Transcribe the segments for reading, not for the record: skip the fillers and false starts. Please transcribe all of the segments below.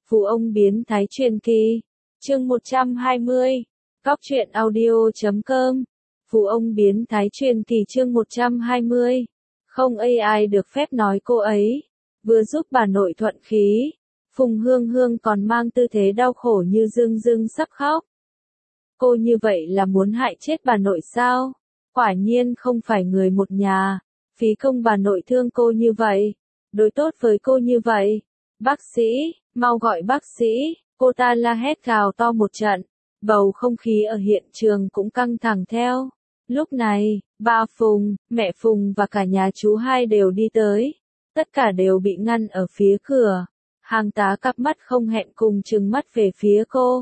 Phú ông biến thái truyền kỳ. Chương 120. Góc truyện audio.com. Phú ông biến thái truyền kỳ chương 120. Không ai được phép nói cô ấy vừa giúp bà nội thuận khí. Phùng Hương Hương còn mang tư thế đau khổ như dưng dưng sắp khóc. Cô như vậy là muốn hại chết bà nội sao? Quả nhiên không phải người một nhà. Phí công bà nội thương cô như vậy, đối tốt với cô như vậy. Bác sĩ, mau gọi bác sĩ, cô ta la hét gào to một trận. Bầu không khí ở hiện trường cũng căng thẳng theo. Lúc này, ba Phùng, mẹ Phùng và cả nhà chú hai đều đi tới. Tất cả đều bị ngăn ở phía cửa. Hàng tá cặp mắt không hẹn cùng trừng mắt về phía cô.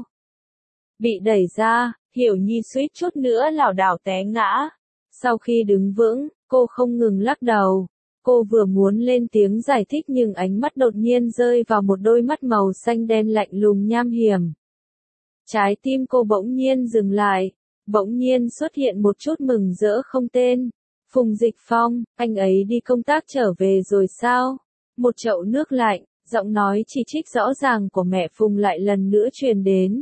Bị đẩy ra, Hiểu Nhi suýt chút nữa lảo đảo té ngã. Sau khi đứng vững, cô không ngừng lắc đầu. Cô vừa muốn lên tiếng giải thích nhưng ánh mắt đột nhiên rơi vào một đôi mắt màu xanh đen lạnh lùng nham hiểm. Trái tim cô bỗng nhiên dừng lại, bỗng nhiên xuất hiện một chút mừng rỡ không tên. Phùng Dịch Phong, anh ấy đi công tác trở về rồi sao? Một chậu nước lạnh, giọng nói chỉ trích rõ ràng của mẹ Phùng lại lần nữa truyền đến.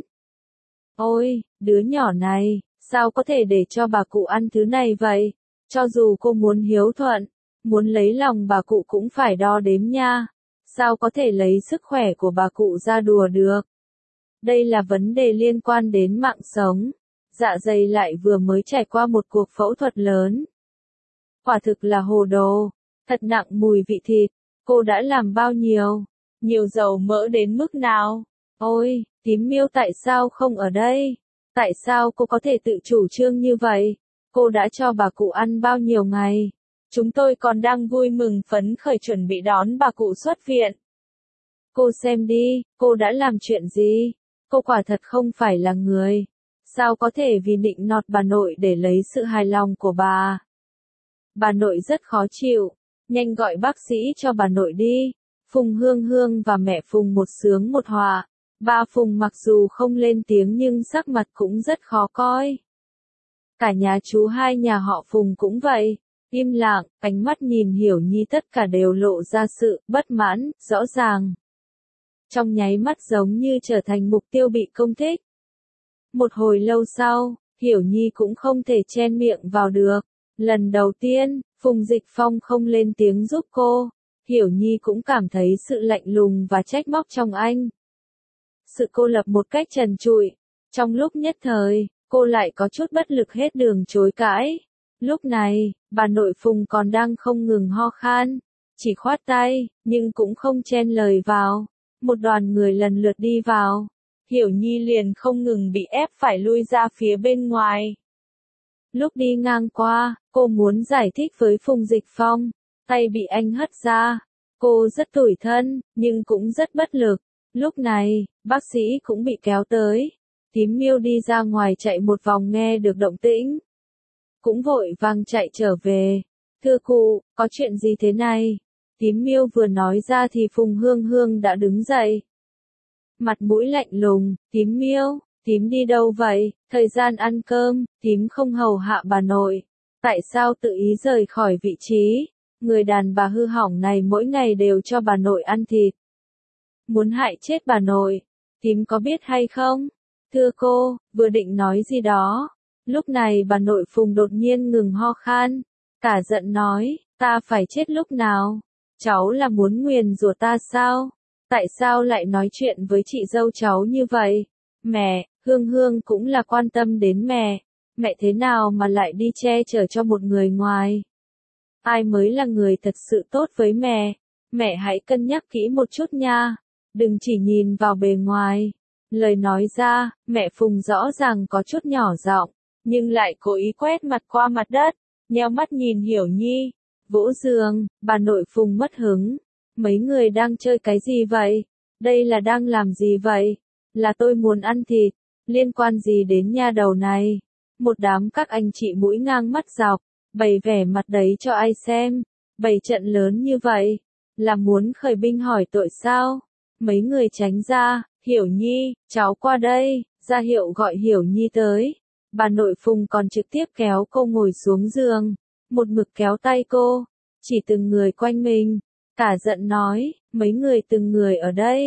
Ôi, đứa nhỏ này, sao có thể để cho bà cụ ăn thứ này vậy? Cho dù cô muốn hiếu thuận, muốn lấy lòng bà cụ cũng phải đo đếm nha. Sao có thể lấy sức khỏe của bà cụ ra đùa được? Đây là vấn đề liên quan đến mạng sống. Dạ dày lại vừa mới trải qua một cuộc phẫu thuật lớn. Quả thực là hồ đồ, thật nặng mùi vị thịt. Cô đã làm bao nhiêu? Nhiều dầu mỡ đến mức nào? Ôi, Tím Miêu tại sao không ở đây? Tại sao cô có thể tự chủ trương như vậy? Cô đã cho bà cụ ăn bao nhiêu ngày? Chúng tôi còn đang vui mừng phấn khởi chuẩn bị đón bà cụ xuất viện. Cô xem đi, cô đã làm chuyện gì? Cô quả thật không phải là người. Sao có thể vì nịnh nọt bà nội để lấy sự hài lòng của bà? Bà nội rất khó chịu. Nhanh gọi bác sĩ cho bà nội đi. Phùng Hương Hương và mẹ Phùng một sướng một họa. Ba Phùng mặc dù không lên tiếng nhưng sắc mặt cũng rất khó coi. Cả nhà chú hai nhà họ Phùng cũng vậy. Im lặng, ánh mắt nhìn Hiểu Nhi tất cả đều lộ ra sự bất mãn, rõ ràng. Trong nháy mắt giống như trở thành mục tiêu bị công kích. Một hồi lâu sau, Hiểu Nhi cũng không thể chen miệng vào được. Lần đầu tiên, Phùng Dịch Phong không lên tiếng giúp cô. Hiểu Nhi cũng cảm thấy sự lạnh lùng và trách móc trong anh. Sự cô lập một cách trần trụi. Trong lúc nhất thời, cô lại có chút bất lực hết đường chối cãi. Lúc này, bà nội Phùng còn đang không ngừng ho khan. Chỉ khoát tay, nhưng cũng không chen lời vào. Một đoàn người lần lượt đi vào. Hiểu Nhi liền không ngừng bị ép phải lui ra phía bên ngoài. Lúc đi ngang qua, cô muốn giải thích với Phùng Dịch Phong. Tay bị anh hất ra. Cô rất tủi thân, nhưng cũng rất bất lực. Lúc này, bác sĩ cũng bị kéo tới. Tím Miêu đi ra ngoài chạy một vòng nghe được động tĩnh. Cũng vội vàng chạy trở về. Thưa cụ, có chuyện gì thế này? Tím Miêu vừa nói ra thì Phùng Hương Hương đã đứng dậy. Mặt mũi lạnh lùng, Tím Miêu, tím đi đâu vậy? Thời gian ăn cơm, tím không hầu hạ bà nội. Tại sao tự ý rời khỏi vị trí? Người đàn bà hư hỏng này mỗi ngày đều cho bà nội ăn thịt. Muốn hại chết bà nội. Tím có biết hay không? Thưa cô, vừa định nói gì đó. Lúc này bà nội Phùng đột nhiên ngừng ho khan. Cả giận nói, ta phải chết lúc nào? Cháu là muốn nguyền rủa ta sao? Tại sao lại nói chuyện với chị dâu cháu như vậy? Mẹ, Hương Hương cũng là quan tâm đến mẹ. Mẹ thế nào mà lại đi che chở cho một người ngoài? Ai mới là người thật sự tốt với mẹ? Mẹ hãy cân nhắc kỹ một chút nha. Đừng chỉ nhìn vào bề ngoài. Lời nói ra, mẹ Phùng rõ ràng có chút nhỏ giọng, nhưng lại cố ý quét mặt qua mặt đất, nheo mắt nhìn Hiểu Nhi. Vỗ giường, bà nội Phùng mất hứng. Mấy người đang chơi cái gì vậy? Đây là đang làm gì vậy? Là tôi muốn ăn thịt, liên quan gì đến nha đầu này? Một đám các anh chị mũi ngang mắt dọc, bày vẻ mặt đấy cho ai xem? Bày trận lớn như vậy, là muốn khởi binh hỏi tội sao? Mấy người tránh ra. Hiểu Nhi, cháu qua đây, ra hiệu gọi Hiểu Nhi tới. Bà nội Phùng còn trực tiếp kéo cô ngồi xuống giường, một mực kéo tay cô, chỉ từng người quanh mình. Cả giận nói, mấy người từng người ở đây,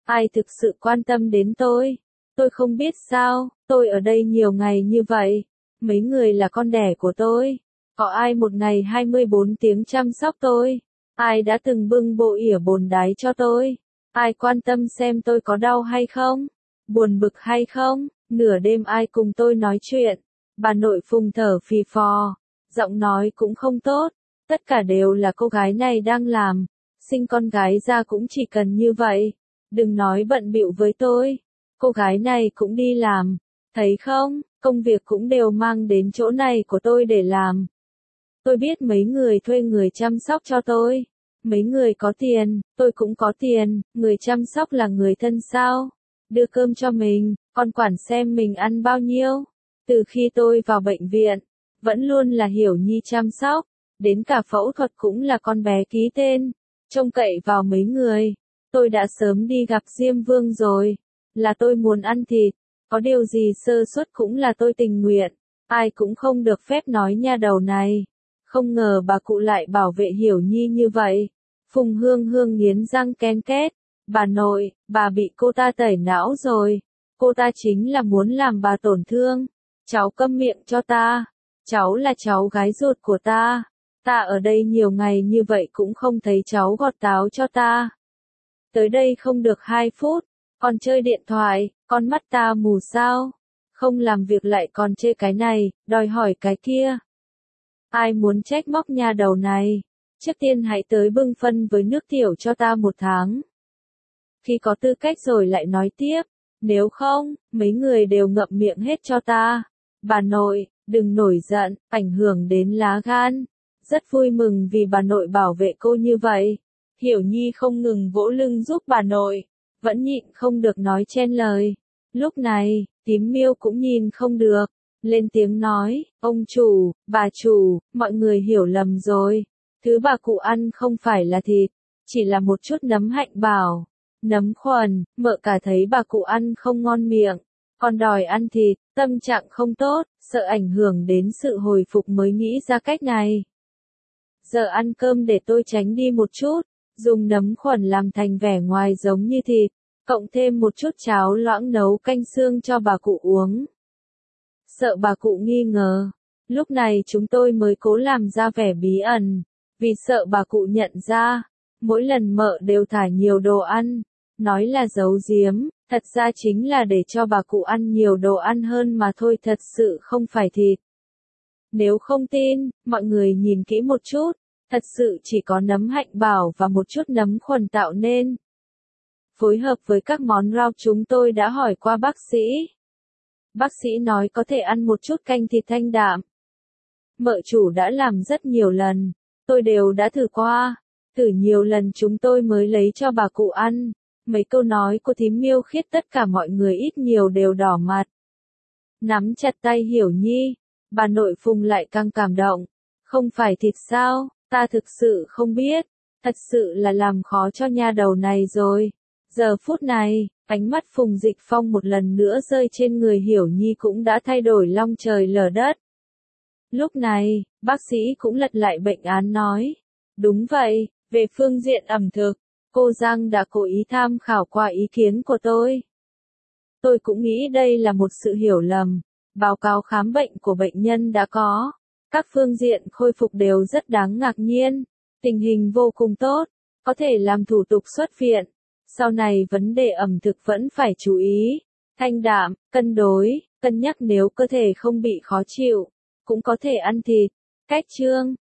Ai thực sự quan tâm đến tôi? Tôi không biết sao, tôi ở đây nhiều ngày như vậy. Mấy người là con đẻ của tôi. Có ai một ngày 24 tiếng chăm sóc tôi? Ai đã từng bưng bộ ỉa bồn đáy cho tôi? Ai quan tâm xem tôi có đau hay không? Buồn bực hay không? Nửa đêm ai cùng tôi nói chuyện? Bà nội Phùng thở phì phò, giọng nói cũng không tốt. Tất cả đều là cô gái này đang làm. Sinh con gái ra cũng chỉ cần như vậy. Đừng nói bận bịu với tôi. Cô gái này cũng đi làm. Thấy không, công việc cũng đều mang đến chỗ này của tôi để làm. Tôi biết mấy người thuê người chăm sóc cho tôi. Mấy người có tiền, tôi cũng có tiền, người chăm sóc là người thân sao? Đưa cơm cho mình, còn quản xem mình ăn bao nhiêu. Từ khi tôi vào bệnh viện, vẫn luôn là Hiểu Nhi chăm sóc, đến cả phẫu thuật cũng là con bé ký tên, trông cậy vào mấy người. Tôi đã sớm đi gặp Diêm Vương rồi, là tôi muốn ăn thịt, có điều gì sơ suất cũng là tôi tình nguyện, ai cũng không được phép nói nha đầu này. Không ngờ bà cụ lại bảo vệ Hiểu Nhi như vậy. Phùng Hương Hương nghiến răng ken két. Bà nội, bà bị cô ta tẩy não rồi. Cô ta chính là muốn làm bà tổn thương. Cháu câm miệng cho ta. Cháu là cháu gái ruột của ta. Ta ở đây nhiều ngày như vậy cũng không thấy cháu gọt táo cho ta. Tới đây không được 2 phút. Còn chơi điện thoại, con mắt ta mù sao? Không làm việc lại còn chê cái này, đòi hỏi cái kia. Ai muốn trách móc nhà đầu này? Trước tiên hãy tới bưng phân với nước tiểu cho ta 1 tháng. Khi có tư cách rồi lại nói tiếp. Nếu không, mấy người đều ngậm miệng hết cho ta. Bà nội, đừng nổi giận, ảnh hưởng đến lá gan. Rất vui mừng vì bà nội bảo vệ cô như vậy. Hiểu Nhi không ngừng vỗ lưng giúp bà nội. Vẫn nhịn không được nói chen lời. Lúc này, Tím Miêu cũng nhìn không được. Lên tiếng nói, ông chủ, bà chủ, mọi người hiểu lầm rồi. Thứ bà cụ ăn không phải là thịt, chỉ là một chút nấm hạnh bảo. Nấm khuẩn, mợ cả thấy bà cụ ăn không ngon miệng, còn đòi ăn thịt, tâm trạng không tốt, sợ ảnh hưởng đến sự hồi phục mới nghĩ ra cách này. Giờ ăn cơm để tôi tránh đi một chút, dùng nấm khuẩn làm thành vẻ ngoài giống như thịt, cộng thêm một chút cháo loãng nấu canh xương cho bà cụ uống. Sợ bà cụ nghi ngờ, lúc này chúng tôi mới cố làm ra vẻ bí ẩn, vì sợ bà cụ nhận ra, mỗi lần mợ đều thả nhiều đồ ăn, nói là giấu giếm, thật ra chính là để cho bà cụ ăn nhiều đồ ăn hơn mà thôi, thật sự không phải thịt. Nếu không tin, mọi người nhìn kỹ một chút, thật sự chỉ có nấm hạnh bảo và một chút nấm khuẩn tạo nên. Phối hợp với các món rau chúng tôi đã hỏi qua bác sĩ. Bác sĩ nói có thể ăn một chút canh thịt thanh đạm. Mợ chủ đã làm rất nhiều lần, tôi đều đã thử qua, thử nhiều lần chúng tôi mới lấy cho bà cụ ăn. Mấy câu nói của Thím Miêu khiết tất cả mọi người ít nhiều đều đỏ mặt. Nắm chặt tay Hiểu Nhi, bà nội Phùng lại càng cảm động. Không phải thịt sao, ta thực sự không biết, thật sự là làm khó cho nha đầu này rồi. Giờ phút này, ánh mắt Phùng Dịch Phong một lần nữa rơi trên người Hiểu Nhi cũng đã thay đổi long trời lở đất. Lúc này, bác sĩ cũng lật lại bệnh án nói. Đúng vậy, về phương diện ẩm thực, cô Giang đã cố ý tham khảo qua ý kiến của tôi. Tôi cũng nghĩ đây là một sự hiểu lầm. Báo cáo khám bệnh của bệnh nhân đã có. Các phương diện khôi phục đều rất đáng ngạc nhiên. Tình hình vô cùng tốt, có thể làm thủ tục xuất viện. Sau này vấn đề ẩm thực vẫn phải chú ý. Thanh đạm, cân đối, cân nhắc nếu cơ thể không bị khó chịu, cũng có thể ăn thịt. Cách chương